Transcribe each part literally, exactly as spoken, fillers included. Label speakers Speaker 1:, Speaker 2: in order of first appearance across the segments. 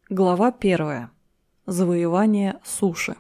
Speaker 1: Глава первая. Завоевание суши.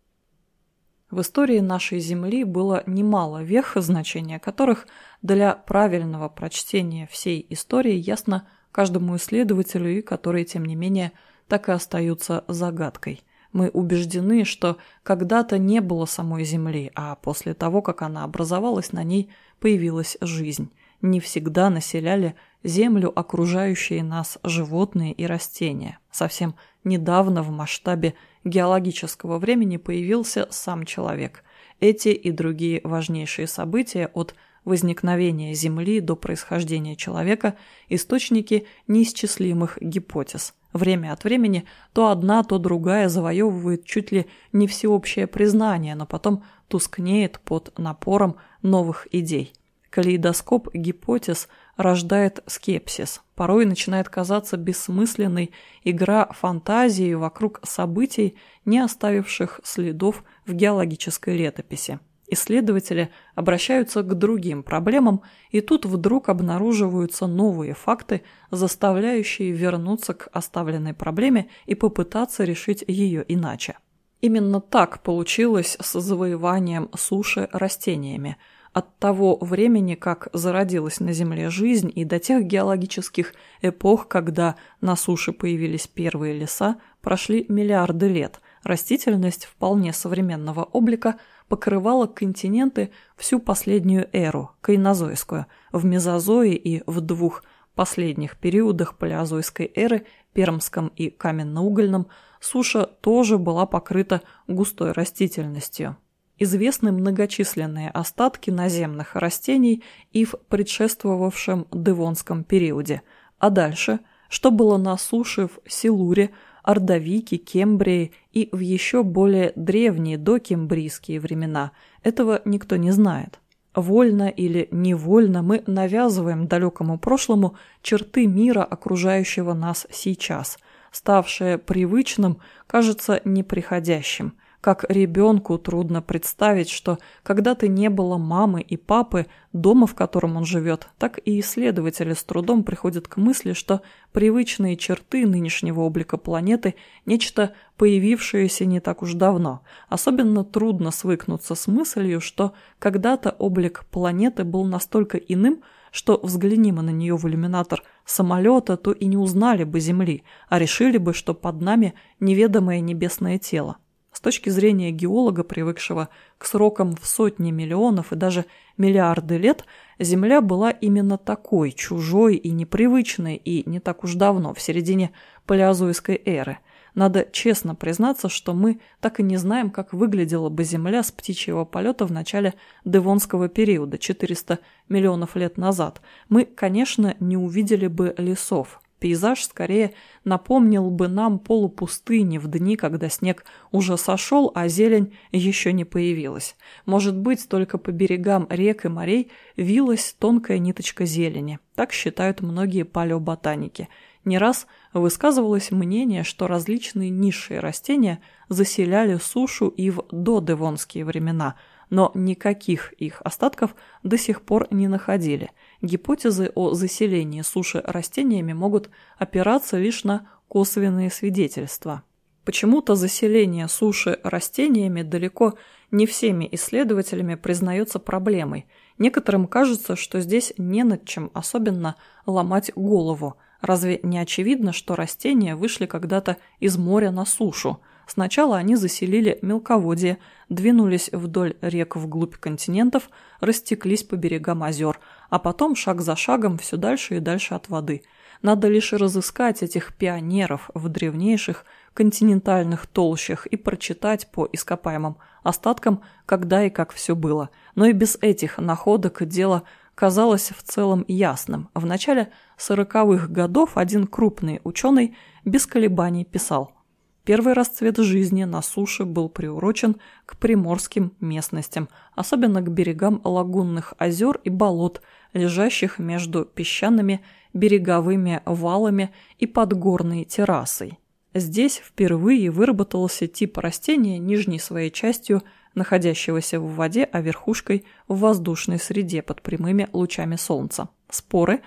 Speaker 1: В истории нашей Земли было немало вех, значения которых для правильного прочтения всей истории ясно каждому исследователю и которые, тем не менее, так и остаются загадкой. Мы убеждены, что когда-то не было самой Земли, а после того, как она образовалась, на ней появилась жизнь. Не всегда населяли Землю окружающие нас животные и растения. Совсем недавно в масштабе геологического времени появился сам человек. Эти и другие важнейшие события от возникновения Земли до происхождения человека – источники неисчислимых гипотез. Время от времени то одна, то другая завоевывает чуть ли не всеобщее признание, но потом тускнеет под напором новых идей. Калейдоскоп гипотез рождает скепсис. Порой начинает казаться бессмысленной игра фантазии вокруг событий, не оставивших следов в геологической летописи. Исследователи обращаются к другим проблемам, и тут вдруг обнаруживаются новые факты, заставляющие вернуться к оставленной проблеме и попытаться решить ее иначе. Именно так получилось с завоеванием суши растениями. От того времени, как зародилась на Земле жизнь, и до тех геологических эпох, когда на суше появились первые леса, прошли миллиарды лет. Растительность вполне современного облика покрывала континенты всю последнюю эру, кайнозойскую. В мезозое и в двух последних периодах палеозойской эры, пермском и каменно-угольном, суша тоже была покрыта густой растительностью. Известны многочисленные остатки наземных растений и в предшествовавшем Девонском периоде. А дальше, что было на суше в Силуре, Ордовике, Кембрии и в еще более древние докембрийские времена, этого никто не знает. Вольно или невольно мы навязываем далекому прошлому черты мира, окружающего нас сейчас. Ставшее привычным кажется неприходящим. Как ребенку трудно представить, что когда-то не было мамы и папы, дома, в котором он живет, так и исследователи с трудом приходят к мысли, что привычные черты нынешнего облика планеты – нечто появившееся не так уж давно. Особенно трудно свыкнуться с мыслью, что когда-то облик планеты был настолько иным, что взгляни мы на нее в иллюминатор самолета, то и не узнали бы Земли, а решили бы, что под нами неведомое небесное тело. С точки зрения геолога, привыкшего к срокам в сотни миллионов и даже миллиарды лет, Земля была именно такой, чужой и непривычной, и не так уж давно, в середине палеозойской эры. Надо честно признаться, что мы так и не знаем, как выглядела бы Земля с птичьего полета в начале Девонского периода, четыреста миллионов лет назад. Мы, конечно, не увидели бы лесов. Пейзаж скорее напомнил бы нам полупустыни в дни, когда снег уже сошел, а зелень еще не появилась. Может быть, только по берегам рек и морей вилась тонкая ниточка зелени. Так считают многие палеоботаники. Не раз высказывалось мнение, что различные низшие растения заселяли сушу и в додевонские времена, но никаких их остатков до сих пор не находили. Гипотезы о заселении суши растениями могут опираться лишь на косвенные свидетельства. Почему-то заселение суши растениями далеко не всеми исследователями признается проблемой. Некоторым кажется, что здесь не над чем особенно ломать голову. Разве не очевидно, что растения вышли когда-то из моря на сушу? Сначала они заселили мелководье, двинулись вдоль рек вглубь континентов, растеклись по берегам озер, а потом шаг за шагом все дальше и дальше от воды. Надо лишь разыскать этих пионеров в древнейших континентальных толщах и прочитать по ископаемым остаткам, когда и как все было. Но и без этих находок дело казалось в целом ясным. В начале сороковых годов один крупный ученый без колебаний писал: «Первый расцвет жизни на суше был приурочен к приморским местностям, особенно к берегам лагунных озер и болот, лежащих между песчаными береговыми валами и подгорной террасой. Здесь впервые выработался тип растения, нижней своей частью находящегося в воде, а верхушкой в воздушной среде под прямыми лучами солнца. Споры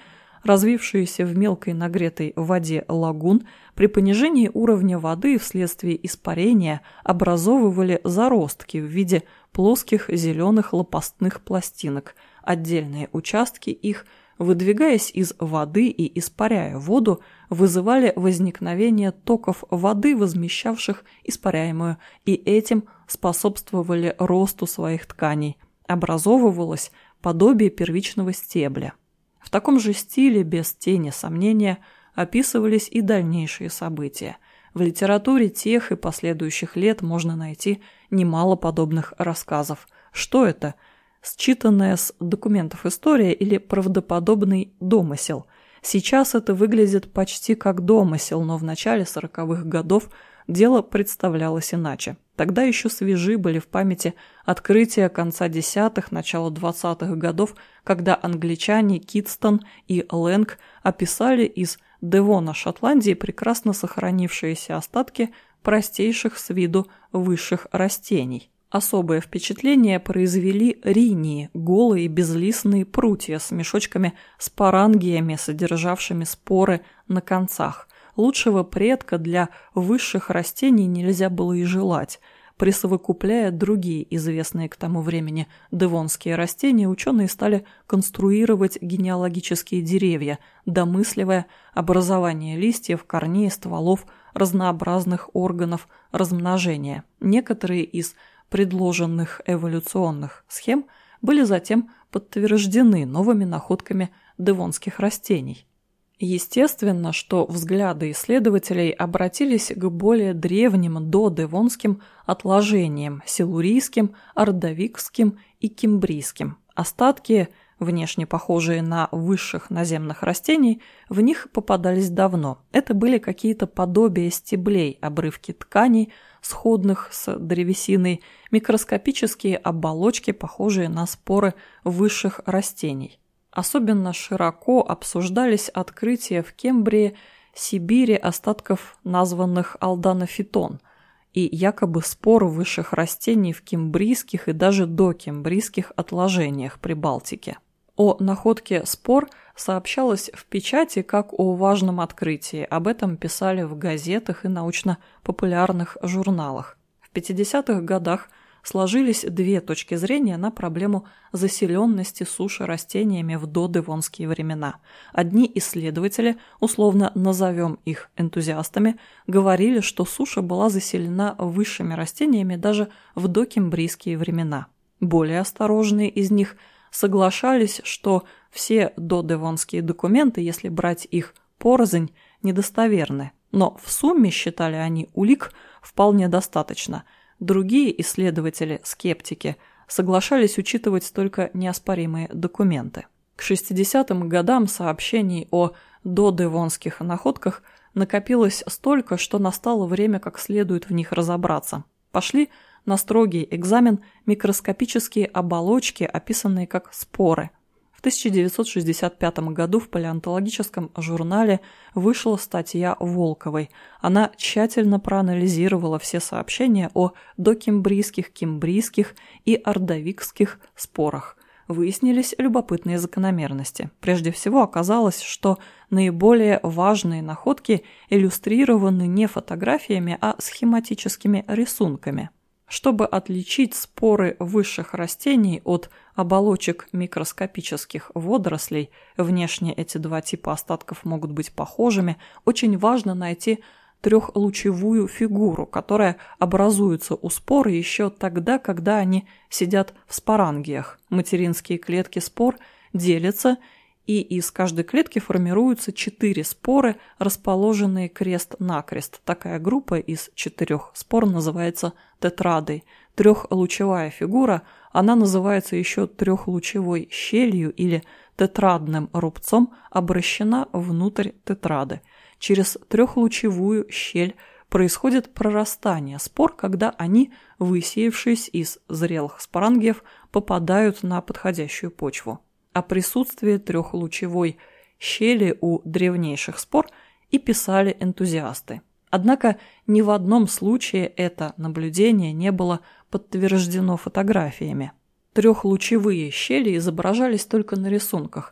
Speaker 1: развившиеся в мелкой нагретой воде лагун, при понижении уровня воды вследствие испарения образовывали заростки в виде плоских зеленых лопастных пластинок. Отдельные участки их, выдвигаясь из воды и испаряя воду, вызывали возникновение токов воды, возмещавших испаряемую, и этим способствовали росту своих тканей. Образовывалось подобие первичного стебля. В таком же стиле, без тени сомнения, описывались и дальнейшие события. В литературе тех и последующих лет можно найти немало подобных рассказов. Что это? Считанная с документов история или правдоподобный домысел? Сейчас это выглядит почти как домысел, но в начале сороковых годов дело представлялось иначе. Тогда еще свежи были в памяти открытия конца десятых, начала двадцатых годов, когда англичане Китстон и Лэнг описали из Девона, Шотландии, прекрасно сохранившиеся остатки простейших с виду высших растений. Особое впечатление произвели ринии, голые безлистные прутья с мешочками спорангиями, содержавшими споры на концах. Лучшего предка для высших растений нельзя было и желать. Присовокупляя другие известные к тому времени девонские растения, ученые стали конструировать генеалогические деревья, домысливая образование листьев, корней, стволов, разнообразных органов размножения. Некоторые из предложенных эволюционных схем были затем подтверждены новыми находками девонских растений. Естественно, что взгляды исследователей обратились к более древним додевонским отложениям – силурийским, ордовикским и кимбрийским. Остатки, внешне похожие на высших наземных растений, в них попадались давно. Это были какие-то подобия стеблей, обрывки тканей, сходных с древесиной, микроскопические оболочки, похожие на споры высших растений. Особенно широко обсуждались открытия в Кембрии, Сибири остатков названных алданофитон и якобы спор высших растений в кембрийских и даже докембрийских отложениях Прибалтики. О находке спор сообщалось в печати как о важном открытии, об этом писали в газетах и научно-популярных журналах. В пятидесятых годах сложились две точки зрения на проблему заселенности суши растениями в додевонские времена. Одни исследователи, условно назовем их энтузиастами, говорили, что суша была заселена высшими растениями даже в докембрийские времена. Более осторожные из них соглашались, что все додевонские документы, если брать их порознь, недостоверны. Но в сумме, считали они, улик вполне достаточно. Другие исследователи, скептики, соглашались учитывать только неоспоримые документы. К шестидесятым годам сообщений о додевонских находках накопилось столько, что настало время как следует в них разобраться. Пошли на строгий экзамен микроскопические оболочки, описанные как споры. В тысяча девятьсот шестьдесят пятом году в палеонтологическом журнале вышла статья Волковой. Она тщательно проанализировала все сообщения о докембрийских, кембрийских и ордовикских спорах. Выяснились любопытные закономерности. Прежде всего оказалось, что наиболее важные находки иллюстрированы не фотографиями, а схематическими рисунками. Чтобы отличить споры высших растений от оболочек микроскопических водорослей, внешне эти два типа остатков могут быть похожими, очень важно найти трехлучевую фигуру, которая образуется у спор еще тогда, когда они сидят в спорангиях. Материнские клетки спор делятся, и из каждой клетки формируются четыре споры, расположенные крест-накрест. Такая группа из четырех спор называется тетрадой. Трехлучевая фигура, она называется еще трехлучевой щелью или тетрадным рубцом, обращена внутрь тетрады. Через трехлучевую щель происходит прорастание спор, когда они, высеявшись из зрелых спорангиев, попадают на подходящую почву. О присутствии трехлучевой щели у древнейших спор и писали энтузиасты. Однако ни в одном случае это наблюдение не было подтверждено фотографиями. Трехлучевые щели изображались только на рисунках.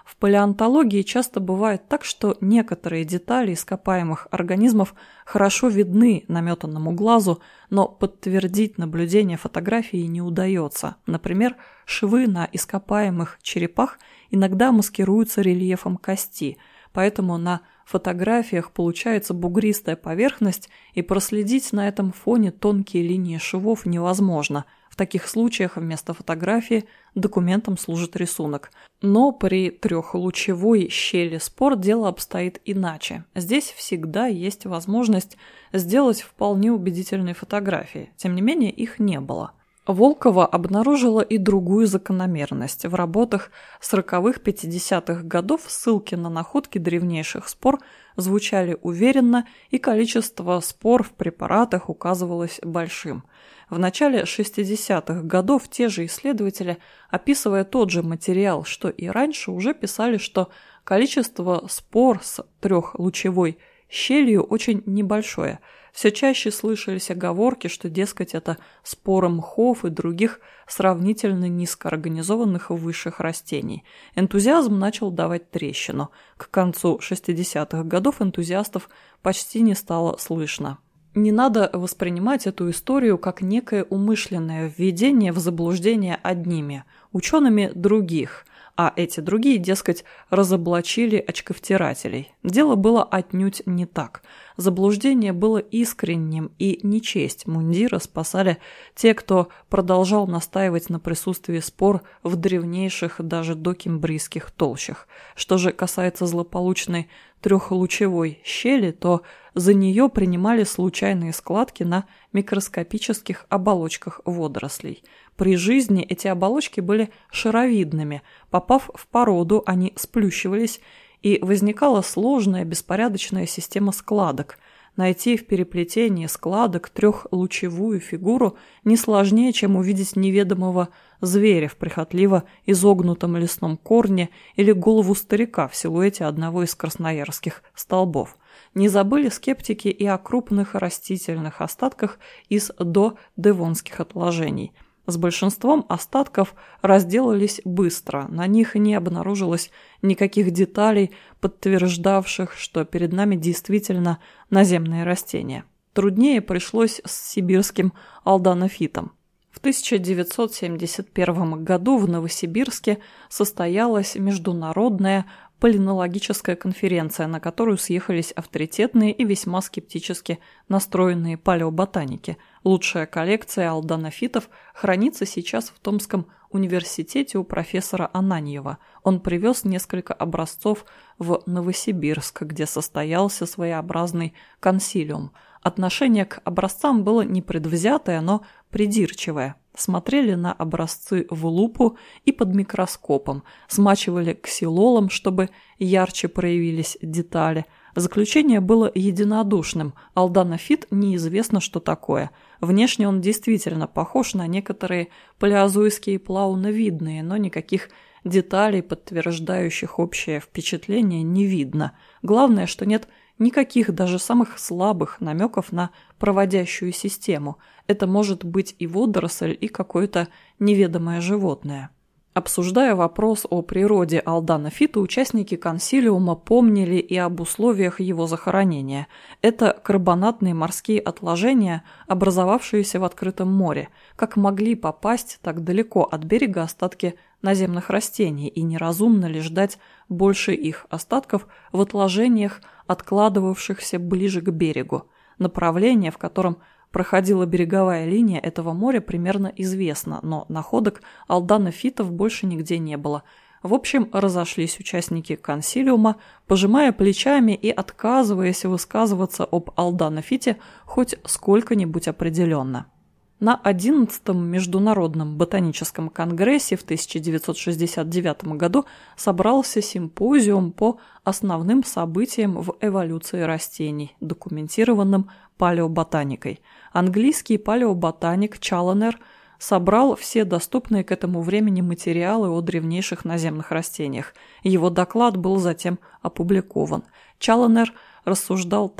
Speaker 1: В палеонтологии часто бывает так, что некоторые детали ископаемых организмов хорошо видны наметанному глазу, но подтвердить наблюдение фотографии не удается. Например, швы на ископаемых черепах иногда маскируются рельефом кости, поэтому на фотографиях получается бугристая поверхность, и проследить на этом фоне тонкие линии швов невозможно. В таких случаях вместо фотографии документом служит рисунок. Но при трехлучевой щели спор дело обстоит иначе. Здесь всегда есть возможность сделать вполне убедительные фотографии. Тем не менее, их не было. Волкова обнаружила и другую закономерность. В работах сороковых-пятидесятых годов ссылки на находки древнейших спор звучали уверенно, и количество спор в препаратах указывалось большим. В начале шестидесятых годов те же исследователи, описывая тот же материал, что и раньше, уже писали, что количество спор с трехлучевой щелью очень небольшое. Все чаще слышались оговорки, что, дескать, это споры мхов и других сравнительно низкоорганизованных высших растений. Энтузиазм начал давать трещину. К концу шестидесятых годов энтузиастов почти не стало слышно. Не надо воспринимать эту историю как некое умышленное введение в заблуждение одними, учеными других, а эти другие, дескать, разоблачили очковтирателей. Дело было отнюдь не так. Заблуждение было искренним, и не честь мундира спасали те, кто продолжал настаивать на присутствии спор в древнейших, даже докембрийских толщах. Что же касается злополучной трехлучевой щели, то за нее принимали случайные складки на микроскопических оболочках водорослей. При жизни эти оболочки были шаровидными. Попав в породу, они сплющивались, и возникала сложная беспорядочная система складок. Найти в переплетении складок трехлучевую фигуру не сложнее, чем увидеть неведомого зверя в прихотливо изогнутом лесном корне или голову старика в силуэте одного из красноярских столбов. Не забыли скептики и о крупных растительных остатках из додевонских отложений. С большинством остатков разделались быстро, на них не обнаружилось никаких деталей, подтверждавших, что перед нами действительно наземные растения. Труднее пришлось с сибирским алданофитом. В тысяча девятьсот семьдесят первом году в Новосибирске состоялась международная палеонтологическая конференция, на которую съехались авторитетные и весьма скептически настроенные палеоботаники. Лучшая коллекция алданофитов хранится сейчас в Томском университете у профессора Ананьева. Он привез несколько образцов в Новосибирск, где состоялся своеобразный консилиум. Отношение к образцам было непредвзятое, но придирчивое. Смотрели на образцы в лупу и под микроскопом, смачивали ксилолом, чтобы ярче проявились детали. Заключение было единодушным. Алданофит неизвестно, что такое. Внешне он действительно похож на некоторые палеозойские плауновидные, но никаких деталей, подтверждающих общее впечатление, не видно. Главное, что нет никаких, даже самых слабых намеков на проводящую систему. Это может быть и водоросль, и какое-то неведомое животное. Обсуждая вопрос о природе алданофита, участники консилиума помнили и об условиях его захоронения. Это карбонатные морские отложения, образовавшиеся в открытом море. Как могли попасть так далеко от берега остатки наземных растений, и неразумно ли ждать больше их остатков в отложениях, откладывавшихся ближе к берегу? Направление, в котором проходила береговая линия этого моря, примерно известно, но находок алданофитов больше нигде не было. В общем, разошлись участники консилиума, пожимая плечами и отказываясь высказываться об алданофите хоть сколько-нибудь определенно. На одиннадцатом Международном ботаническом конгрессе в тысяча девятьсот шестьдесят девятом году собрался симпозиум по основным событиям в эволюции растений, документированным палеоботаникой. Английский палеоботаник Чалленер собрал все доступные к этому времени материалы о древнейших наземных растениях. Его доклад был затем опубликован. Чалленер рассуждал так.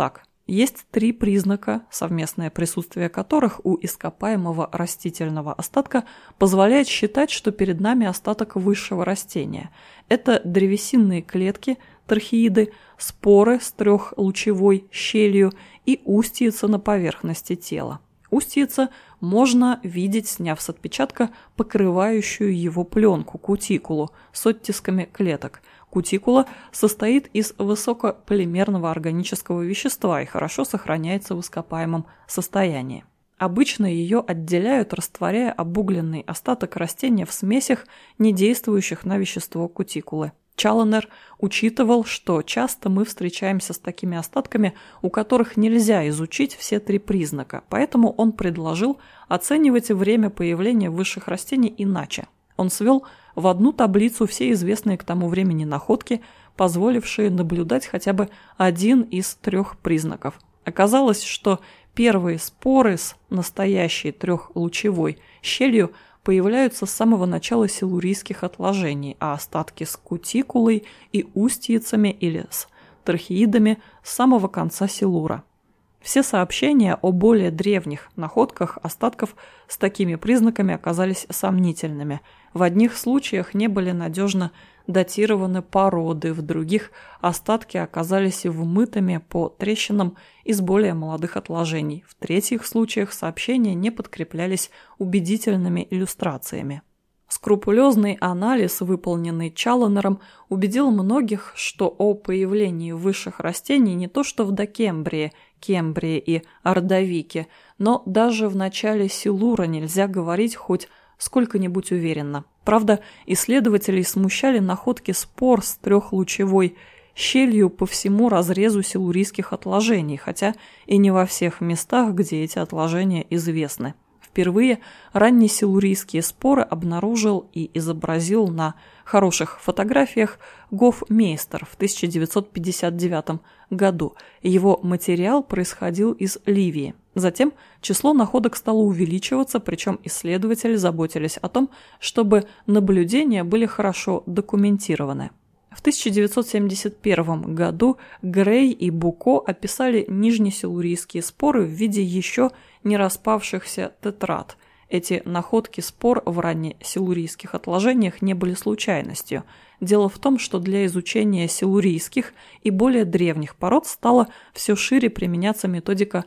Speaker 1: Есть три признака, совместное присутствие которых у ископаемого растительного остатка позволяет считать, что перед нами остаток высшего растения. Это древесинные клетки, трахеиды, споры с трехлучевой щелью и устьица на поверхности тела. Устьица можно видеть, сняв с отпечатка покрывающую его пленку, кутикулу, с оттисками клеток. Кутикула состоит из высокополимерного органического вещества и хорошо сохраняется в ископаемом состоянии. Обычно ее отделяют, растворяя обугленный остаток растения в смесях, не действующих на вещество кутикулы. Чалленер учитывал, что часто мы встречаемся с такими остатками, у которых нельзя изучить все три признака, поэтому он предложил оценивать время появления высших растений иначе. Он свел в одну таблицу все известные к тому времени находки, позволившие наблюдать хотя бы один из трех признаков. Оказалось, что первые споры с настоящей трехлучевой щелью появляются с самого начала силурийских отложений, а остатки с кутикулой и устьицами или с трахеидами с самого конца силура. Все сообщения о более древних находках остатков с такими признаками оказались сомнительными. В одних случаях не были надежно датированы породы, в других остатки оказались вмытыми по трещинам из более молодых отложений. В третьих случаях сообщения не подкреплялись убедительными иллюстрациями. Скрупулезный анализ, выполненный Чалленером, убедил многих, что о появлении высших растений не то что в Докембрии, Кембрии и Ордовике, но даже в начале Силура нельзя говорить хоть сколько-нибудь уверенно. Правда, исследователей смущали находки спор с трехлучевой щелью по всему разрезу силурийских отложений, хотя и не во всех местах, где эти отложения известны. Впервые раннесилурийские споры обнаружил и изобразил на хороших фотографиях Гофмейстер в тысяча девятьсот пятьдесят девятом году. Его материал происходил из Ливии. Затем число находок стало увеличиваться, причем исследователи заботились о том, чтобы наблюдения были хорошо документированы. В тысяча девятьсот семьдесят первом году Грей и Буко описали нижнесилурийские споры в виде еще не распавшихся тетрад. Эти находки спор в раннесилурийских отложениях не были случайностью. Дело в том, что для изучения силурийских и более древних пород стала все шире применяться методика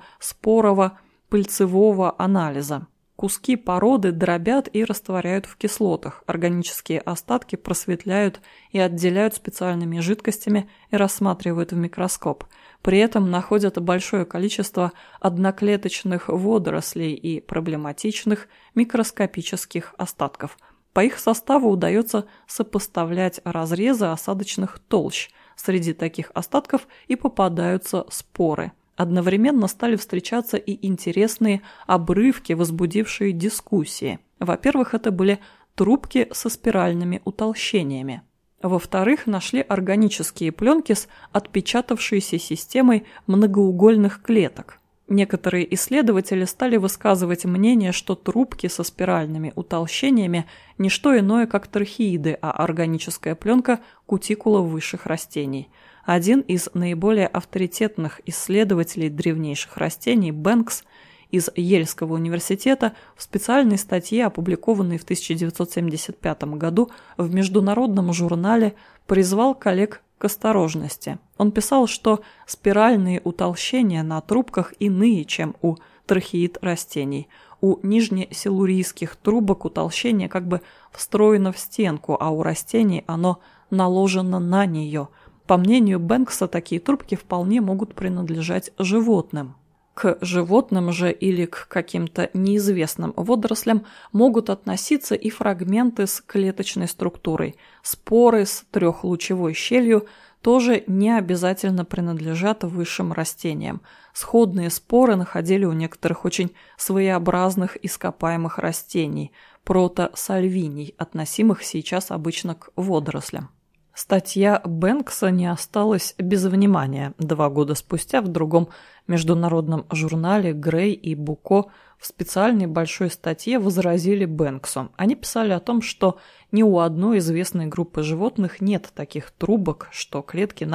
Speaker 1: спорово-пыльцевого анализа. Куски породы дробят и растворяют в кислотах, органические остатки просветляют и отделяют специальными жидкостями и рассматривают в микроскоп. При этом находят большое количество одноклеточных водорослей и проблематичных микроскопических остатков. По их составу удается сопоставлять разрезы осадочных толщ. Среди таких остатков и попадаются споры. Одновременно стали встречаться и интересные обрывки, возбудившие дискуссии. Во-первых, это были трубки со спиральными утолщениями. Во-вторых, нашли органические пленки с отпечатавшейся системой многоугольных клеток. Некоторые исследователи стали высказывать мнение, что трубки со спиральными утолщениями – не что иное, как трахеиды, а органическая пленка – кутикула высших растений. Один из наиболее авторитетных исследователей древнейших растений, Бэнкс, из Йельского университета, в специальной статье, опубликованной в тысяча девятьсот семьдесят пятом году в международном журнале, призвал коллег к осторожности. Он писал, что спиральные утолщения на трубках иные, чем у трахеид растений. У нижнесилурийских трубок утолщение как бы встроено в стенку, а у растений оно наложено на нее. По мнению Бэнкса, такие трубки вполне могут принадлежать животным. К животным же или к каким-то неизвестным водорослям могут относиться и фрагменты с клеточной структурой. Споры с трехлучевой щелью тоже не обязательно принадлежат высшим растениям. Сходные споры находили у некоторых очень своеобразных ископаемых растений, протосальвиний, относимых сейчас обычно к водорослям. Статья Бэнкса не осталась без внимания. Два года спустя в другом международном журнале Грей и Буко в специальной большой статье возразили Бэнксу. Они писали о том, что ни у одной известной группы животных нет таких трубок, что клетки на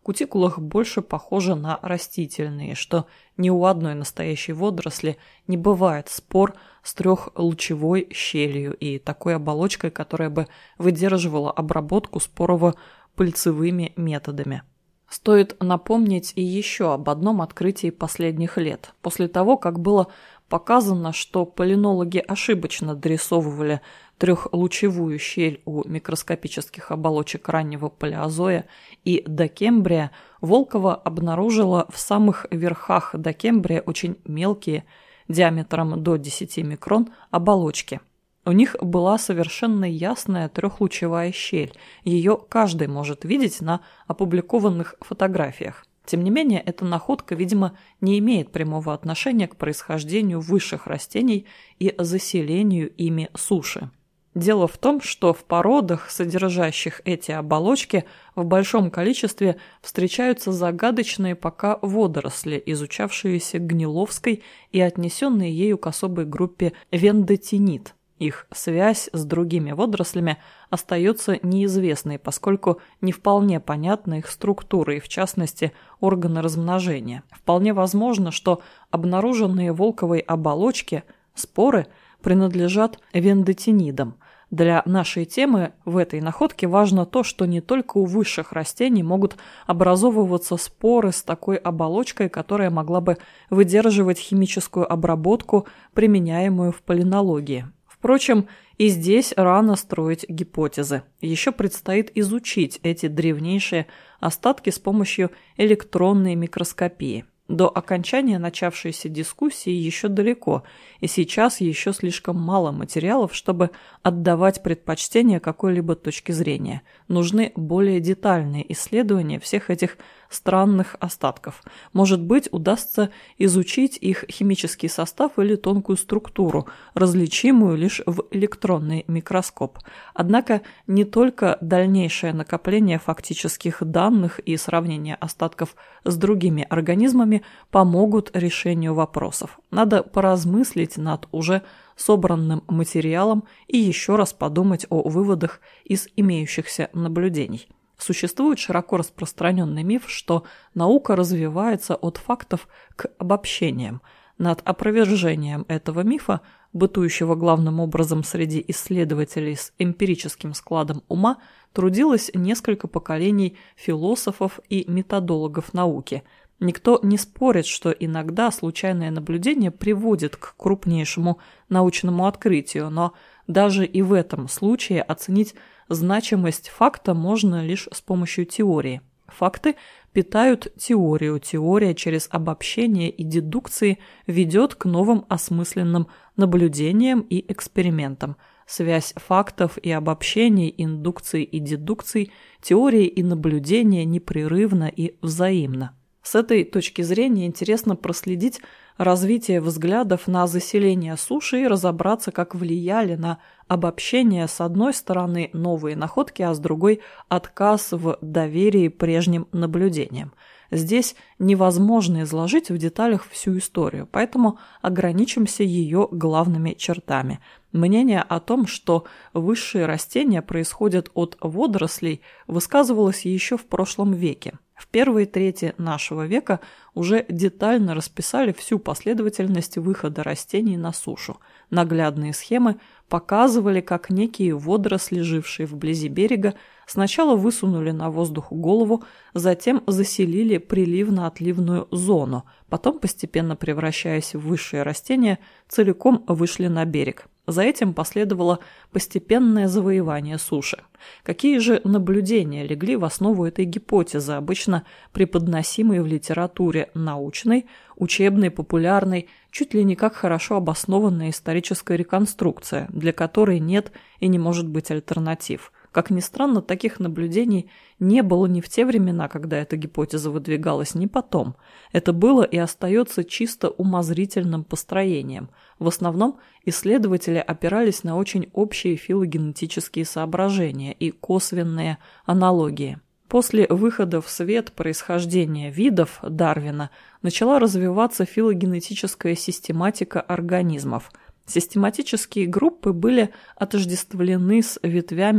Speaker 1: кутикулах больше похожи на растительные, что ни у одной настоящей водоросли не бывает спор с трехлучевой щелью и такой оболочкой, которая бы выдерживала обработку спорово-пыльцевыми методами. Стоит напомнить и еще об одном открытии последних лет. После того, как было показано, что палеонологи ошибочно дорисовывали трехлучевую щель у микроскопических оболочек раннего палеозоя и докембрия, Волкова обнаружила в самых верхах докембрия очень мелкие, диаметром до десяти микрон, оболочки. У них была совершенно ясная трехлучевая щель, ее каждый может видеть на опубликованных фотографиях. Тем не менее, эта находка, видимо, не имеет прямого отношения к происхождению высших растений и заселению ими суши. Дело в том, что в породах, содержащих эти оболочки, в большом количестве встречаются загадочные пока водоросли, изучавшиеся Гниловской и отнесенные ею к особой группе вендотинит. Их связь с другими водорослями остается неизвестной, поскольку не вполне понятна их структура и, в частности, органы размножения. Вполне возможно, что обнаруженные Волковой оболочки, споры, принадлежат вендотинидам. Для нашей темы в этой находке важно то, что не только у высших растений могут образовываться споры с такой оболочкой, которая могла бы выдерживать химическую обработку, применяемую в палеонологии. Впрочем, и здесь рано строить гипотезы. Еще предстоит изучить эти древнейшие остатки с помощью электронной микроскопии. До окончания начавшейся дискуссии еще далеко, и сейчас еще слишком мало материалов, чтобы отдавать предпочтение какой-либо точке зрения. Нужны более детальные исследования всех этих странных остатков. Может быть, удастся изучить их химический состав или тонкую структуру, различимую лишь в электронный микроскоп. Однако не только дальнейшее накопление фактических данных и сравнение остатков с другими организмами помогут решению вопросов. Надо поразмыслить над уже собранным материалом и еще раз подумать о выводах из имеющихся наблюдений. Существует широко распространенный миф, что наука развивается от фактов к обобщениям. Над опровержением этого мифа, бытующего главным образом среди исследователей с эмпирическим складом ума, трудилось несколько поколений философов и методологов науки. Никто не спорит, что иногда случайное наблюдение приводит к крупнейшему научному открытию, но даже и в этом случае оценить значимость факта можно лишь с помощью теории. Факты питают теорию, теория через обобщение и дедукции ведет к новым осмысленным наблюдениям и экспериментам. Связь фактов и обобщений, индукций и дедукций, теории и наблюдения непрерывна и взаимна. С этой точки зрения интересно проследить развитие взглядов на заселение суши и разобраться, как влияли на обобщение с одной стороны новые находки, а с другой отказ в доверии прежним наблюдениям. Здесь невозможно изложить в деталях всю историю, поэтому ограничимся ее главными чертами. Мнение о том, что высшие растения происходят от водорослей, высказывалось еще в прошлом веке. В первой трети нашего века уже детально расписали всю последовательность выхода растений на сушу. Наглядные схемы показывали, как некие водоросли, жившие вблизи берега, сначала высунули на воздух голову, затем заселили приливно-отливную зону, потом, постепенно превращаясь в высшие растения, целиком вышли на берег. За этим последовало постепенное завоевание суши. Какие же наблюдения легли в основу этой гипотезы, обычно преподносимой в литературе научной, учебной, популярной, чуть ли не как хорошо обоснованная историческая реконструкция, для которой нет и не может быть альтернатив? Как ни странно, таких наблюдений не было ни в те времена, когда эта гипотеза выдвигалась, ни потом. Это было и остается чисто умозрительным построением. В основном исследователи опирались на очень общие филогенетические соображения и косвенные аналогии. После выхода в свет происхождения видов Дарвина начала развиваться филогенетическая систематика организмов. Систематические группы были отождествлены с ветвями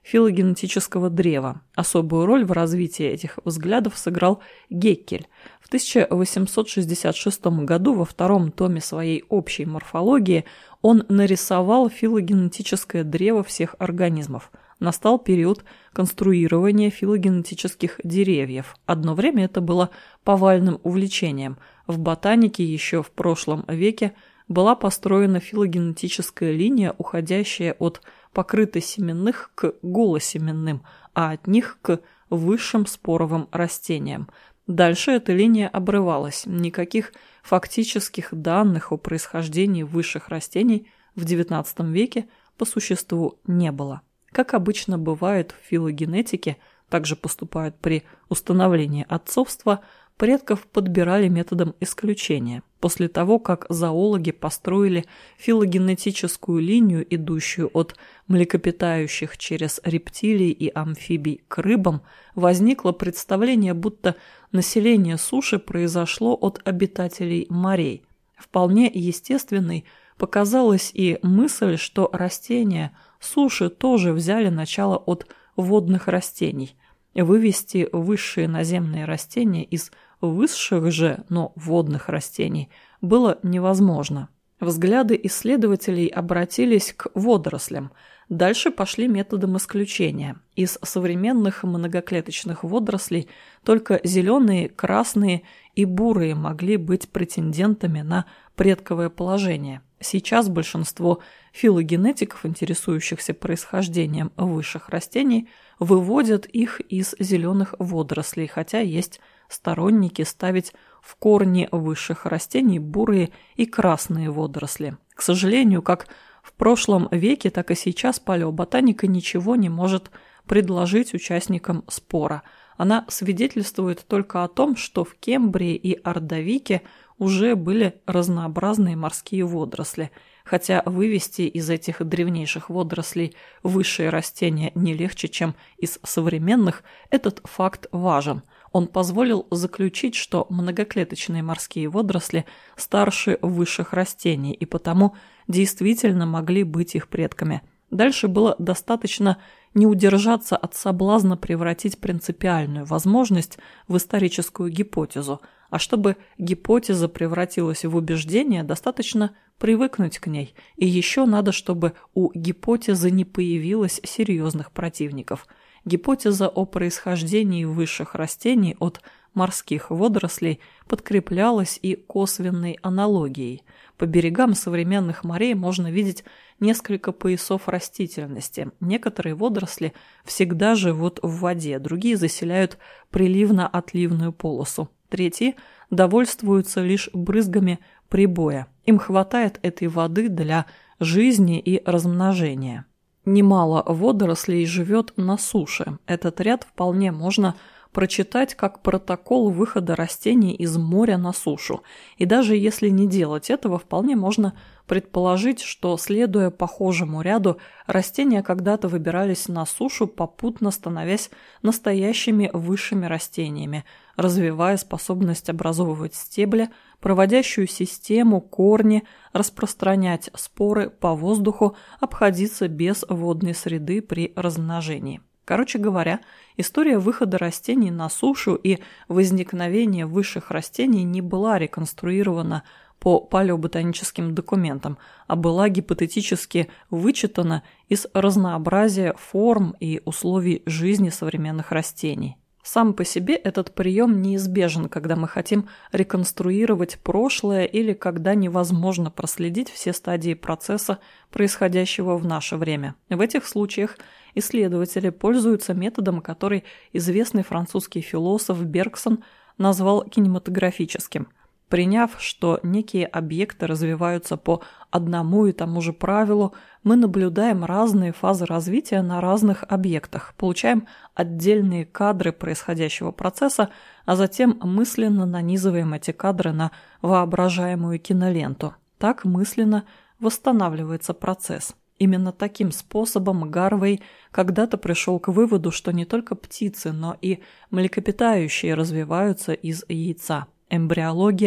Speaker 1: филогенетического древа. Особую роль в развитии этих взглядов сыграл Геккель. В тысяча восемьсот шестьдесят шестом году во втором томе своей общей морфологии он нарисовал филогенетическое древо всех организмов. Настал период конструирования филогенетических деревьев. Одно время это было повальным увлечением. В ботанике еще в прошлом веке была построена филогенетическая линия, уходящая от покрытосеменных к голосеменным, а от них к высшим споровым растениям. Дальше эта линия обрывалась. Никаких фактических данных о происхождении высших растений в девятнадцатом веке по существу не было. Как обычно бывает в филогенетике, также поступают при установлении отцовства, предков подбирали методом исключения. После того, как зоологи построили филогенетическую линию, идущую от млекопитающих через рептилий и амфибий к рыбам, возникло представление, будто население суши произошло от обитателей морей. Вполне естественной показалась и мысль, что растения суши тоже взяли начало от водных растений. Вывести высшие наземные растения из высших же, но водных растений было невозможно. Взгляды исследователей обратились к водорослям. Дальше пошли методом исключения. Из современных многоклеточных водорослей только зеленые, красные и бурые могли быть претендентами на предковое положение. Сейчас большинство филогенетиков, интересующихся происхождением высших растений, выводят их из зеленых водорослей, хотя есть сторонники ставить в корни высших растений бурые и красные водоросли. К сожалению, как в прошлом веке, так и сейчас палеоботаника ничего не может предложить участникам спора. Она свидетельствует только о том, что в Кембрии и Ордовике уже были разнообразные морские водоросли, хотя вывести из этих древнейших водорослей высшие растения не легче, чем из современных, этот факт важен. Он позволил заключить, что многоклеточные морские водоросли старше высших растений и потому действительно могли быть их предками. Дальше было достаточно не удержаться от соблазна превратить принципиальную возможность в историческую гипотезу, а чтобы гипотеза превратилась в убеждение, достаточно привыкнуть к ней, и еще надо, чтобы у гипотезы не появилось серьезных противников. Гипотеза о происхождении высших растений от морских водорослей подкреплялась и косвенной аналогией. По берегам современных морей можно видеть несколько поясов растительности. Некоторые водоросли всегда живут в воде, другие заселяют приливно-отливную полосу. Третьи довольствуются лишь брызгами прибоя. Им хватает этой воды для жизни и размножения. Немало водорослей живет на суше. Этот ряд вполне можно прочитать как протокол выхода растений из моря на сушу. И даже если не делать этого, вполне можно предположить, что, следуя похожему ряду, растения когда-то выбирались на сушу, попутно становясь настоящими высшими растениями, развивая способность образовывать стебли, проводящую систему, корни, распространять споры по воздуху, обходиться без водной среды при размножении. Короче говоря, история выхода растений на сушу и возникновения высших растений не была реконструирована по палеоботаническим документам, а была гипотетически вычитана из разнообразия форм и условий жизни современных растений. Сам по себе этот прием неизбежен, когда мы хотим реконструировать прошлое или когда невозможно проследить все стадии процесса, происходящего в наше время. В этих случаях исследователи пользуются методом, который известный французский философ Бергсон назвал кинематографическим. Приняв, что некие объекты развиваются по одному и тому же правилу, мы наблюдаем разные фазы развития на разных объектах, получаем отдельные кадры происходящего процесса, а затем мысленно нанизываем эти кадры на воображаемую киноленту. Так мысленно восстанавливается процесс. Именно таким способом Гарвей когда-то пришел к выводу, что не только птицы, но и млекопитающие развиваются из яйца. Эмбриология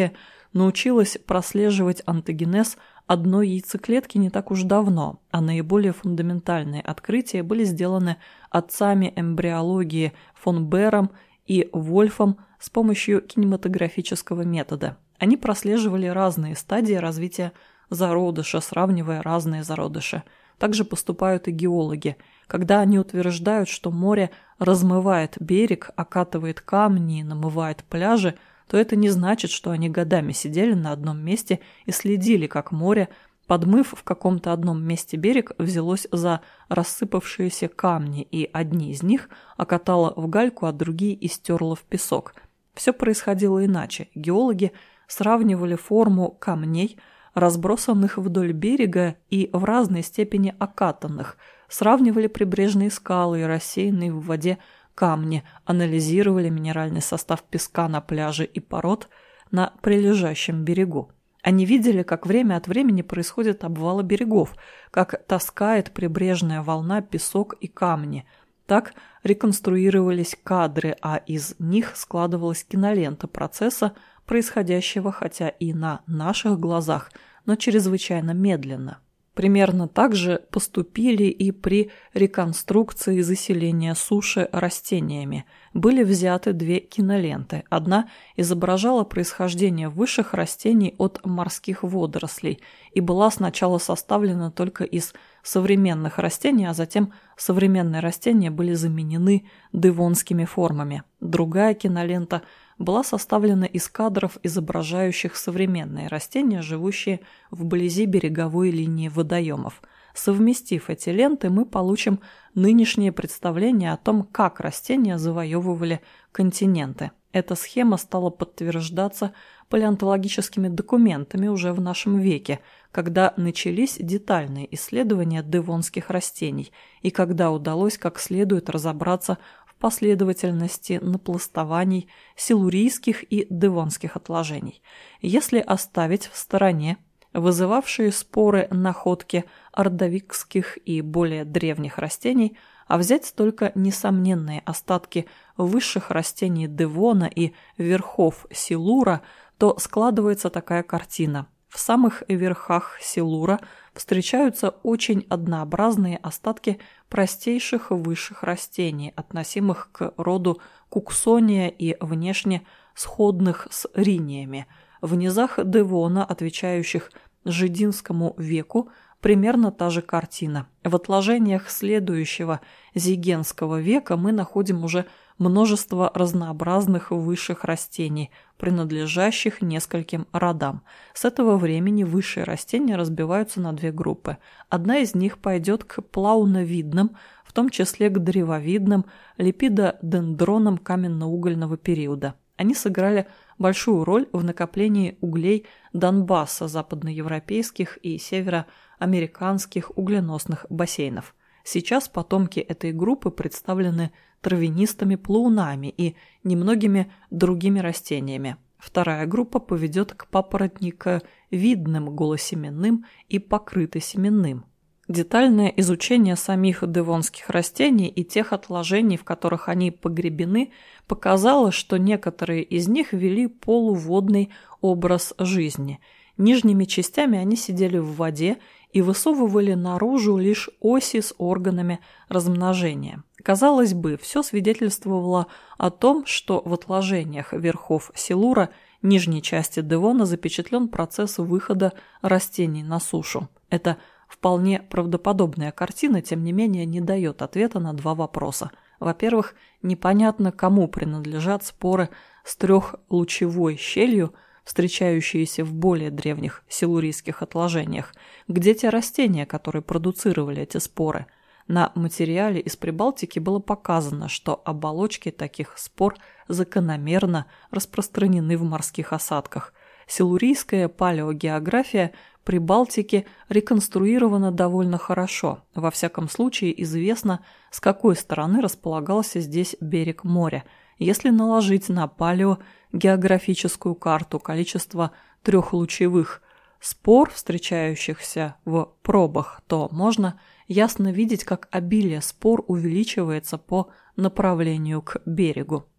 Speaker 1: научилась прослеживать онтогенез одной яйцеклетки не так уж давно, а наиболее фундаментальные открытия были сделаны отцами эмбриологии фон Бером и Вольфом с помощью кинематографического метода. Они прослеживали разные стадии развития зародыша, сравнивая разные зародыши. Также поступают и геологи. Когда они утверждают, что море размывает берег, окатывает камни и намывает пляжи, то это не значит, что они годами сидели на одном месте и следили, как море, подмыв в каком-то одном месте берег, взялось за рассыпавшиеся камни, и одни из них окатало в гальку, а другие истерло в песок. Все происходило иначе. Геологи сравнивали форму камней, разбросанных вдоль берега и в разной степени окатанных, сравнивали прибрежные скалы и рассеянные в воде камни, анализировали минеральный состав песка на пляже и пород на прилежащем берегу. Они видели, как время от времени происходят обвалы берегов, как таскает прибрежная волна песок и камни. Так реконструировались кадры, а из них складывалась кинолента процесса, происходящего хотя и на наших глазах, но чрезвычайно медленно. Примерно так же поступили и при реконструкции заселения суши растениями. Были взяты две киноленты. Одна изображала происхождение высших растений от морских водорослей и была сначала составлена только из современных растений, а затем современные растения были заменены девонскими формами. Другая кинолента была составлена из кадров, изображающих современные растения, живущие вблизи береговой линии водоемов. Совместив эти ленты, мы получим нынешнее представление о том, как растения завоевывали континенты. Эта схема стала подтверждаться палеонтологическими документами уже в нашем веке, когда начались детальные исследования девонских растений и когда удалось как следует разобраться в последовательности напластований силурийских и девонских отложений. Если оставить в стороне вызывавшие споры находки ордовикских и более древних растений, а взять только несомненные остатки высших растений Девона и верхов Силура, то складывается такая картина. В самых верхах Силура встречаются очень однообразные остатки простейших высших растений, относимых к роду Куксония и внешне сходных с риниями. В низах Девона, отвечающих Жидинскому веку, примерно та же картина. В отложениях следующего Зигенского века мы находим уже множество разнообразных высших растений, принадлежащих нескольким родам. С этого времени высшие растения разбиваются на две группы. Одна из них пойдет к плауновидным, в том числе к древовидным, липидодендронам каменно-угольного периода. Они сыграли большую роль в накоплении углей Донбасса, западноевропейских и североамериканских угленосных бассейнов. Сейчас потомки этой группы представлены травянистыми плаунами и немногими другими растениями. Вторая группа поведет к папоротниковидным голосеменным и покрытосеменным. Детальное изучение самих девонских растений и тех отложений, в которых они погребены, показало, что некоторые из них вели полуводный образ жизни. Нижними частями они сидели в воде и высовывали наружу лишь оси с органами размножения. Казалось бы, все свидетельствовало о том, что в отложениях верхов Силура нижней части Девона запечатлен процесс выхода растений на сушу. Это вполне правдоподобная картина, тем не менее, не дает ответа на два вопроса. Во-первых, непонятно, кому принадлежат споры с трехлучевой щелью, встречающиеся в более древних силурийских отложениях, где те растения, которые продуцировали эти споры. На материале из Прибалтики было показано, что оболочки таких спор закономерно распространены в морских осадках. Силурийская палеогеография Прибалтики реконструирована довольно хорошо. Во всяком случае, известно, с какой стороны располагался здесь берег моря. Если наложить на палеогеографическую карту количество трехлучевых спор, встречающихся в пробах, то можно ясно видеть, как обилие спор увеличивается по направлению к берегу. В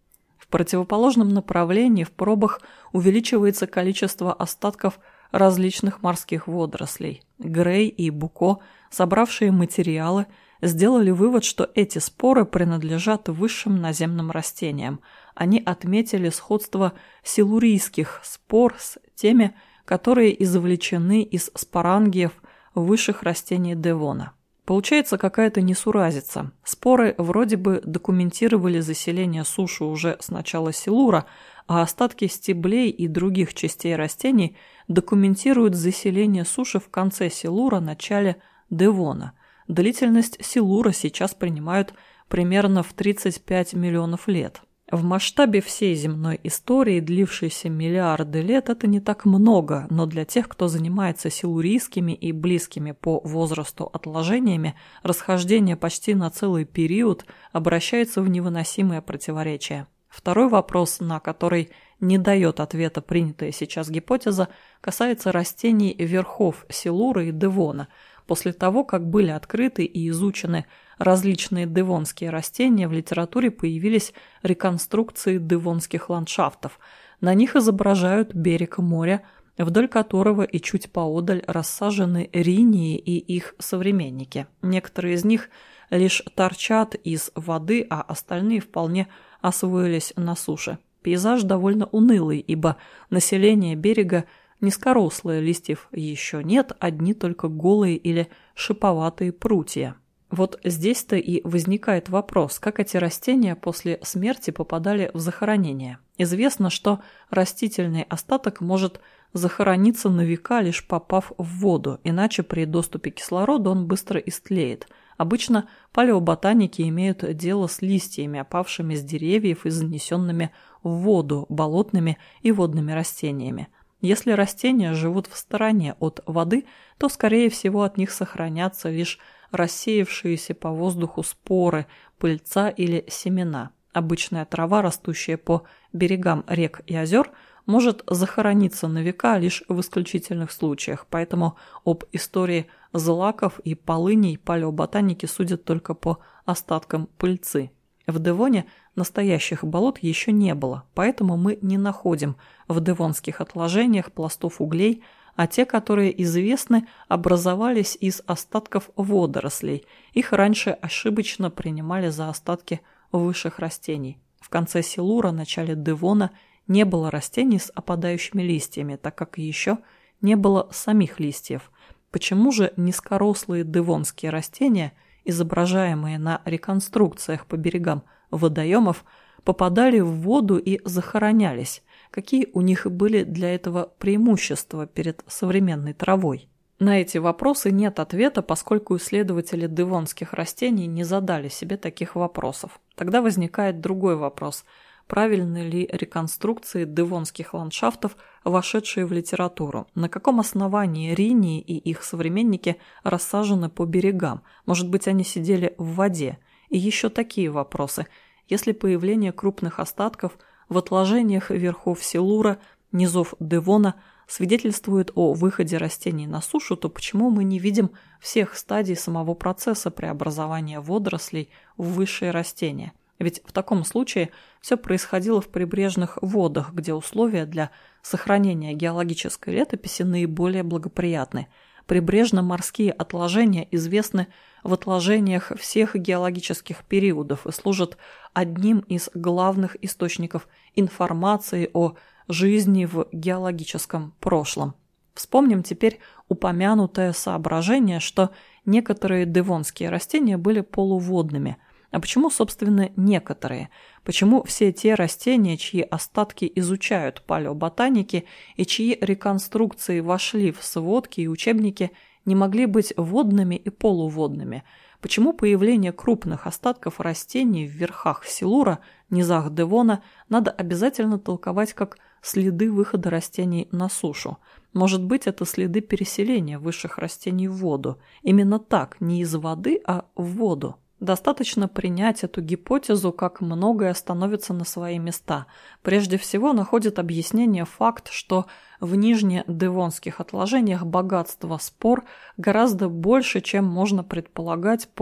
Speaker 1: противоположном направлении в пробах увеличивается количество остатков различных морских водорослей. Грей и Буко, собравшие материалы, сделали вывод, что эти споры принадлежат высшим наземным растениям. Они отметили сходство силурийских спор с теми, которые извлечены из спорангиев высших растений Девона. Получается какая-то несуразица. Споры вроде бы документировали заселение суши уже с начала Силура, а остатки стеблей и других частей растений документируют заселение суши в конце Силура, начале Девона. Длительность Силура сейчас принимают примерно в тридцать пять миллионов лет. В масштабе всей земной истории, длившейся миллиарды лет, это не так много, но для тех, кто занимается силурийскими и близкими по возрасту отложениями, расхождение почти на целый период обращается в невыносимое противоречие. Второй вопрос, на который не дает ответа принятая сейчас гипотеза, касается растений верхов Силура и Девона. После того, как были открыты и изучены различные девонские растения, в литературе появились реконструкции девонских ландшафтов. На них изображают берег моря, вдоль которого и чуть поодаль рассажены ринии и их современники. Некоторые из них лишь торчат из воды, а остальные вполне освоились на суше. Пейзаж довольно унылый, ибо население берега низкорослое, листьев еще нет, одни только голые или шиповатые прутья. Вот здесь-то и возникает вопрос, как эти растения после смерти попадали в захоронение. Известно, что растительный остаток может захорониться на века, лишь попав в воду, иначе при доступе кислорода он быстро истлеет. Обычно палеоботаники имеют дело с листьями, опавшими с деревьев и занесенными в воду болотными и водными растениями. Если растения живут в стороне от воды, то, скорее всего, от них сохранятся лишь рассеявшиеся по воздуху споры, пыльца или семена. Обычная трава, растущая по берегам рек и озер, может захорониться на века лишь в исключительных случаях, поэтому об истории злаков и полыней палеоботаники судят только по остаткам пыльцы. В Девоне настоящих болот еще не было, поэтому мы не находим в девонских отложениях пластов углей, а те, которые известны, образовались из остатков водорослей. Их раньше ошибочно принимали за остатки высших растений. В конце Силура, начале Девона не было растений с опадающими листьями, так как еще не было самих листьев. Почему же низкорослые девонские растения, изображаемые на реконструкциях по берегам водоемов, попадали в воду и захоронялись? Какие у них были для этого преимущества перед современной травой? На эти вопросы нет ответа, поскольку исследователи девонских растений не задали себе таких вопросов. Тогда возникает другой вопрос: правильны ли реконструкции девонских ландшафтов, вошедшие в литературу? На каком основании ринии и их современники рассажены по берегам? Может быть, они сидели в воде? И еще такие вопросы. Если появление крупных остатков в отложениях верхов Силура, низов Девона свидетельствует о выходе растений на сушу, то почему мы не видим всех стадий самого процесса преобразования водорослей в высшие растения? Ведь в таком случае все происходило в прибрежных водах, где условия для сохранения геологической летописи наиболее благоприятны. Прибрежно-морские отложения известны в отложениях всех геологических периодов и служат одним из главных источников информации о жизни в геологическом прошлом. Вспомним теперь упомянутое соображение, что некоторые девонские растения были полуводными. А почему, собственно, некоторые? Почему все те растения, чьи остатки изучают палеоботаники и чьи реконструкции вошли в сводки и учебники, не могли быть водными и полуводными? Почему появление крупных остатков растений в верхах Силура, низах Девона надо обязательно толковать как следы выхода растений на сушу? Может быть, это следы переселения высших растений в воду. Именно так, не из воды, а в воду. Достаточно принять эту гипотезу, как многое становится на свои места. Прежде всего находит объяснение факт, что в нижнедевонских отложениях богатство спор гораздо больше, чем можно предполагать по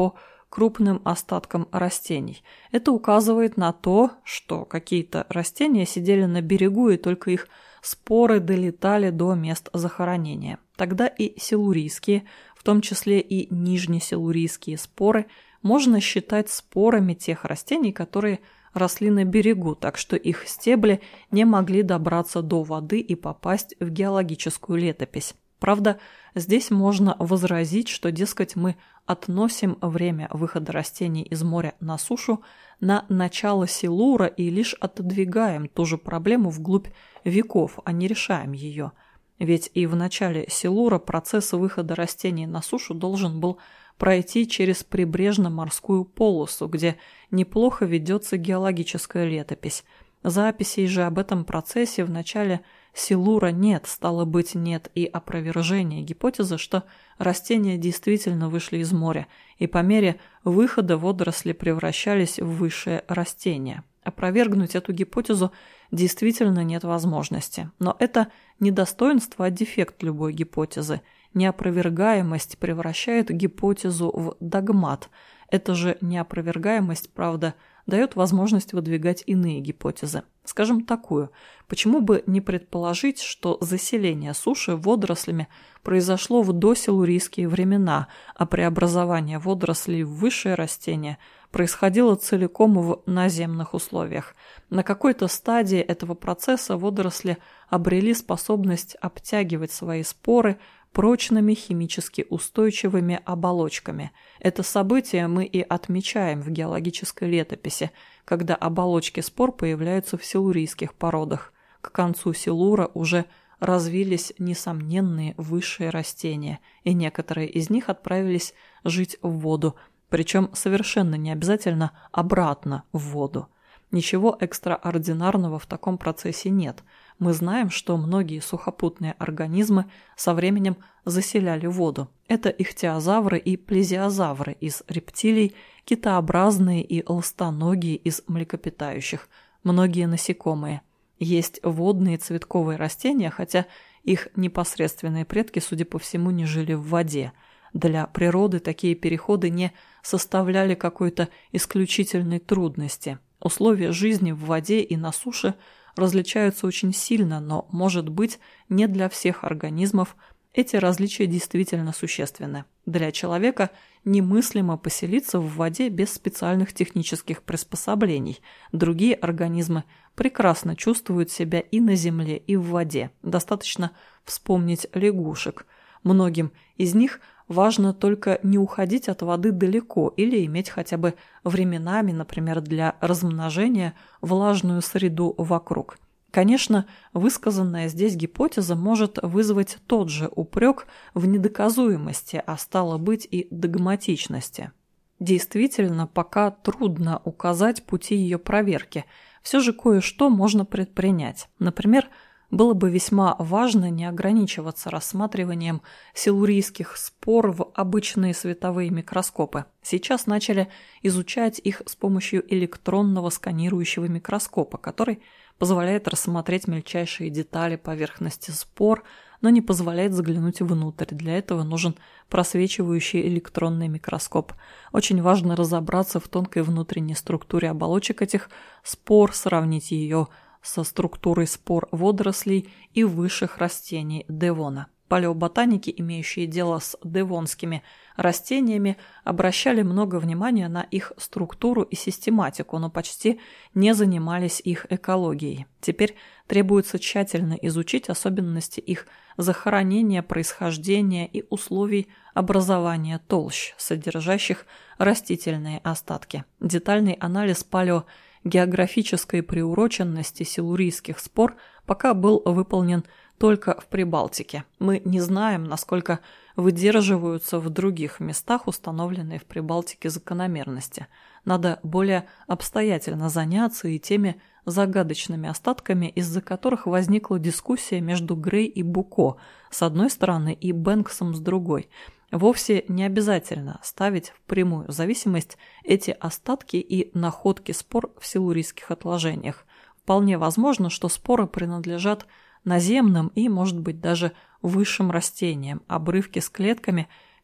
Speaker 1: крупным остаткам растений. Это указывает на то, что какие-то растения сидели на берегу, и только их споры долетали до мест захоронения. Тогда и силурийские, в том числе и нижнесилурийские споры, можно считать спорами тех растений, которые росли на берегу, так что их стебли не могли добраться до воды и попасть в геологическую летопись. Правда, здесь можно возразить, что, дескать, мы относим время выхода растений из моря на сушу на начало Силура и лишь отодвигаем ту же проблему вглубь веков, а не решаем ее. Ведь и в начале Силура процесс выхода растений на сушу должен был пройти через прибрежно-морскую полосу, где неплохо ведется геологическая летопись. Записей же об этом процессе в начале Силура нет, стало быть, нет и опровержения гипотезы, что растения действительно вышли из моря, и по мере выхода водоросли превращались в высшее растение. Опровергнуть эту гипотезу действительно нет возможности. Но это не достоинство, а дефект любой гипотезы. Неопровергаемость превращает гипотезу в догмат. Эта же неопровергаемость, правда, дает возможность выдвигать иные гипотезы. Скажем такую: почему бы не предположить, что заселение суши водорослями произошло в досилурийские времена, а преобразование водорослей в высшее растение происходило целиком в наземных условиях. На какой-то стадии этого процесса водоросли обрели способность обтягивать свои споры прочными химически устойчивыми оболочками. Это событие мы и отмечаем в геологической летописи, когда оболочки спор появляются в силурийских породах. К концу Силура уже развились несомненные высшие растения, и некоторые из них отправились жить в воду, причем совершенно не обязательно обратно в воду. Ничего экстраординарного в таком процессе нет. Мы знаем, что многие сухопутные организмы со временем заселяли воду. Это ихтиозавры и плезиозавры из рептилий, китообразные и ластоногие из млекопитающих, многие насекомые. Есть водные цветковые растения, хотя их непосредственные предки, судя по всему, не жили в воде. Для природы такие переходы не составляли какой-то исключительной трудности. Условия жизни в воде и на суше различаются очень сильно, но, может быть, не для всех организмов эти различия действительно существенны. Для человека немыслимо поселиться в воде без специальных технических приспособлений. Другие организмы прекрасно чувствуют себя и на земле, и в воде. Достаточно вспомнить лягушек. Многим из них важно только не уходить от воды далеко или иметь хотя бы временами, например, для размножения, влажную среду вокруг. Конечно, высказанная здесь гипотеза может вызвать тот же упрек в недоказуемости, а стало быть и догматичности. Действительно, пока трудно указать пути ее проверки. Все же кое-что можно предпринять. Например, было бы весьма важно не ограничиваться рассматриванием силурийских спор в обычные световые микроскопы. Сейчас начали изучать их с помощью электронного сканирующего микроскопа, который позволяет рассмотреть мельчайшие детали поверхности спор, но не позволяет заглянуть внутрь. Для этого нужен просвечивающий электронный микроскоп. Очень важно разобраться в тонкой внутренней структуре оболочек этих спор, сравнить ее со структурой спор водорослей и высших растений Девона. Палеоботаники, имеющие дело с девонскими растениями, обращали много внимания на их структуру и систематику, но почти не занимались их экологией. Теперь требуется тщательно изучить особенности их захоронения, происхождения и условий образования толщ, содержащих растительные остатки. Детальный анализ палеогеографической приуроченности силурийских спор пока был выполнен только в Прибалтике. Мы не знаем, насколько выдерживаются в других местах установленные в Прибалтике закономерности. Надо более обстоятельно заняться и теми загадочными остатками, из-за которых возникла дискуссия между Грей и Буко с одной стороны и Бэнксом с другой. Вовсе не обязательно ставить в прямую зависимость эти остатки и находки спор в силурийских отложениях. Вполне возможно, что споры принадлежат наземным и, может быть, даже высшим растениям. Обрывки с клетками,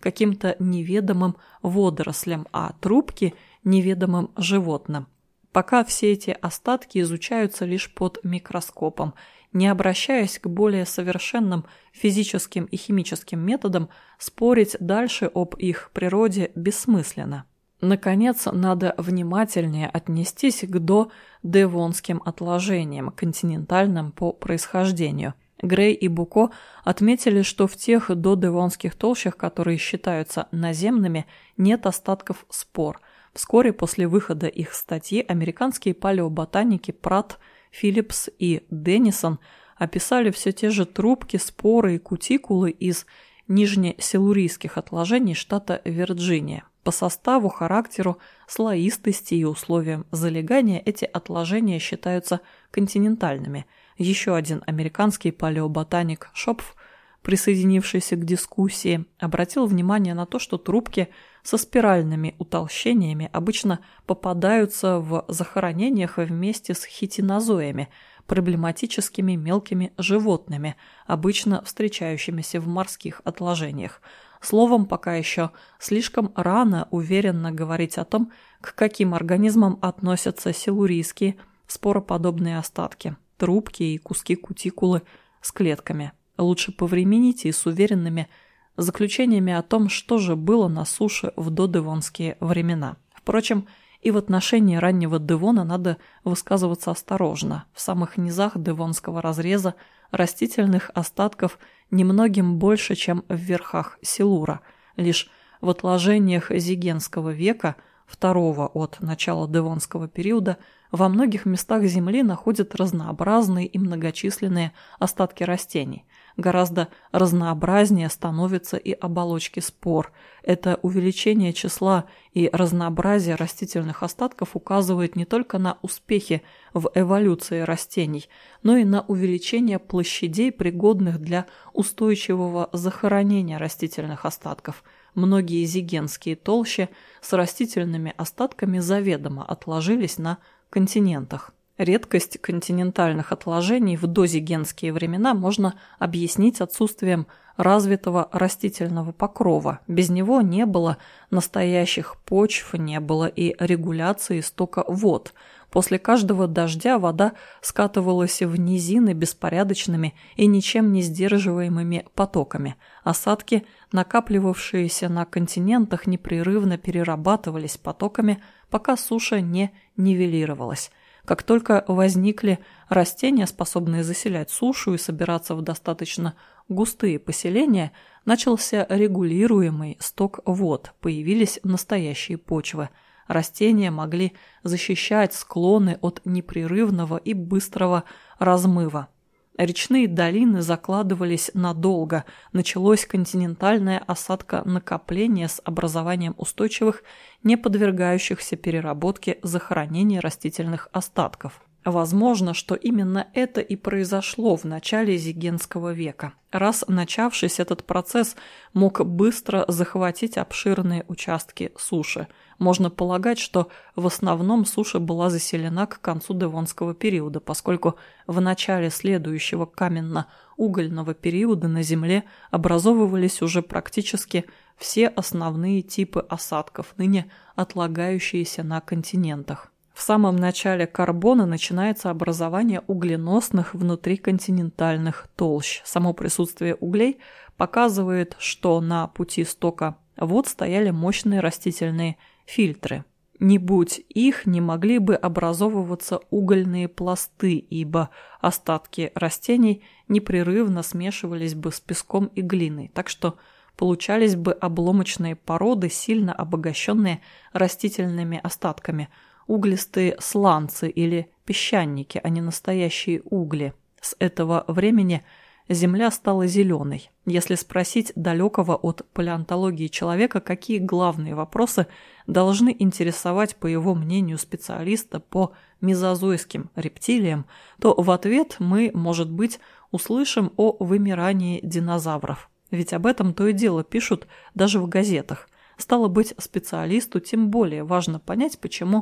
Speaker 1: каким-то неведомым водорослям, а трубки – неведомым животным. Пока все эти остатки изучаются лишь под микроскопом, не обращаясь к более совершенным физическим и химическим методам, спорить дальше об их природе бессмысленно. Наконец, надо внимательнее отнестись к додевонским отложениям, континентальным по происхождению. Грей и Буко отметили, что в тех додевонских толщах, которые считаются наземными, нет остатков спор. Вскоре после выхода их статьи американские палеоботаники Пратт, Филлипс и Деннисон описали все те же трубки, споры и кутикулы из нижнесилурийских отложений штата Вирджиния. По составу, характеру, слоистости и условиям залегания эти отложения считаются континентальными. Еще один американский палеоботаник Шопф, присоединившийся к дискуссии, обратил внимание на то, что трубки со спиральными утолщениями обычно попадаются в захоронениях вместе с хитинозоями, проблематическими мелкими животными, обычно встречающимися в морских отложениях. Словом, пока еще слишком рано уверенно говорить о том, к каким организмам относятся силурийские спороподобные остатки, трубки и куски кутикулы с клетками. Лучше повремените и с уверенными заключениями о том, что же было на суше в додевонские времена. Впрочем, и в отношении раннего Девона надо высказываться осторожно. В самых низах Девонского разреза растительных остатков немногим больше, чем в верхах Силура. Лишь в отложениях Зигенского века, второго от начала Девонского периода, во многих местах Земли находят разнообразные и многочисленные остатки растений. Гораздо разнообразнее становятся и оболочки спор. Это увеличение числа и разнообразие растительных остатков указывает не только на успехи в эволюции растений, но и на увеличение площадей, пригодных для устойчивого захоронения растительных остатков. Многие зигенские толщи с растительными остатками заведомо отложились на континентах. Редкость континентальных отложений в дозигенские времена можно объяснить отсутствием развитого растительного покрова. Без него не было настоящих почв, не было и регуляции стока вод. После каждого дождя вода скатывалась в низины беспорядочными и ничем не сдерживаемыми потоками. Осадки, накапливавшиеся на континентах, непрерывно перерабатывались потоками, пока суша не нивелировалась. Как только возникли растения, способные заселять сушу и собираться в достаточно густые поселения, начался регулируемый сток вод, появились настоящие почвы. Растения могли защищать склоны от непрерывного и быстрого размыва. Речные долины закладывались надолго, началось континентальное осадконакопление с образованием устойчивых, не подвергающихся переработке захоронений растительных остатков. Возможно, что именно это и произошло в начале Зигенского века. Раз начавшись, этот процесс мог быстро захватить обширные участки суши. Можно полагать, что в основном суша была заселена к концу Девонского периода, поскольку в начале следующего каменно-угольного периода на Земле образовывались уже практически все основные типы осадков, ныне отлагающиеся на континентах. В самом начале Карбона начинается образование угленосных внутриконтинентальных толщ. Само присутствие углей показывает, что на пути стока вод стояли мощные растительные фильтры. Не будь их, не могли бы образовываться угольные пласты, ибо остатки растений непрерывно смешивались бы с песком и глиной, так что получались бы обломочные породы, сильно обогащенные растительными остатками, углистые сланцы или песчаники, а не настоящие угли. С этого времени Земля стала зеленой. Если спросить далекого от палеонтологии человека, какие главные вопросы должны интересовать, по его мнению, специалиста по мезозойским рептилиям, то в ответ мы, может быть, услышим о вымирании динозавров. Ведь об этом то и дело пишут даже в газетах. Стало быть, специалисту тем более важно понять, почему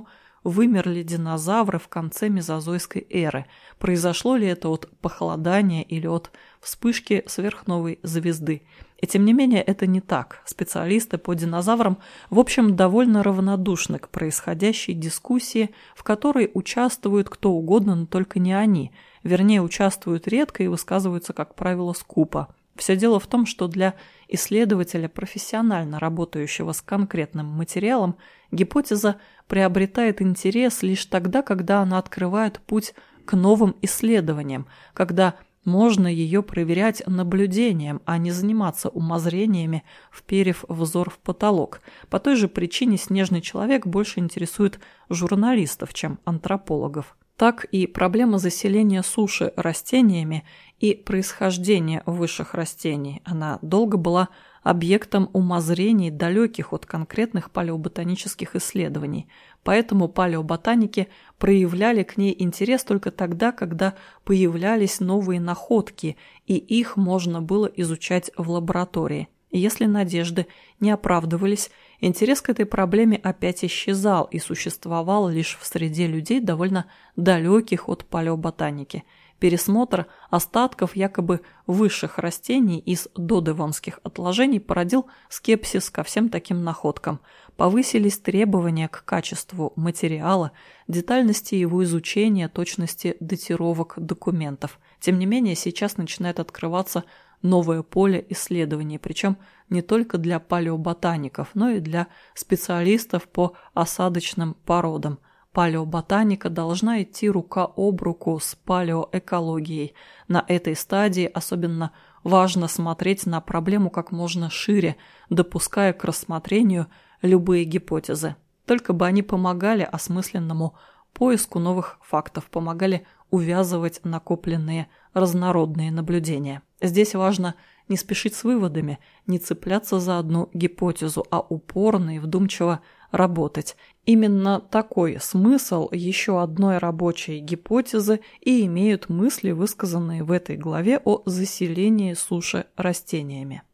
Speaker 1: вымерли динозавры в конце мезозойской эры. Произошло ли это от похолодания или от вспышки сверхновой звезды? И тем не менее это не так. Специалисты по динозаврам, в общем, довольно равнодушны к происходящей дискуссии, в которой участвуют кто угодно, но только не они. Вернее, участвуют редко и высказываются, как правило, скупо. Все дело в том, что для исследователя, профессионально работающего с конкретным материалом, гипотеза приобретает интерес лишь тогда, когда она открывает путь к новым исследованиям, когда можно ее проверять наблюдением, а не заниматься умозрениями, вперев взор в потолок. По той же причине снежный человек больше интересует журналистов, чем антропологов. Так и проблема заселения суши растениями и происхождения высших растений, она долго была объектом умозрений, далеких от конкретных палеоботанических исследований. Поэтому палеоботаники проявляли к ней интерес только тогда, когда появлялись новые находки, и их можно было изучать в лаборатории. И если надежды не оправдывались, интерес к этой проблеме опять исчезал и существовал лишь в среде людей, довольно далеких от палеоботаники. Пересмотр остатков якобы высших растений из додевонских отложений породил скепсис ко всем таким находкам. Повысились требования к качеству материала, детальности его изучения, точности датировок документов. Тем не менее, сейчас начинает открываться новое поле исследований, причем не только для палеоботаников, но и для специалистов по осадочным породам. Палеоботаника должна идти рука об руку с палеоэкологией. На этой стадии особенно важно смотреть на проблему как можно шире, допуская к рассмотрению любые гипотезы. Только бы они помогали осмысленному поиску новых фактов, помогали увязывать накопленные разнородные наблюдения. Здесь важно не спешить с выводами, не цепляться за одну гипотезу, а упорно и вдумчиво работать. Именно такой смысл еще одной рабочей гипотезы и имеют мысли, высказанные в этой главе о заселении суши растениями.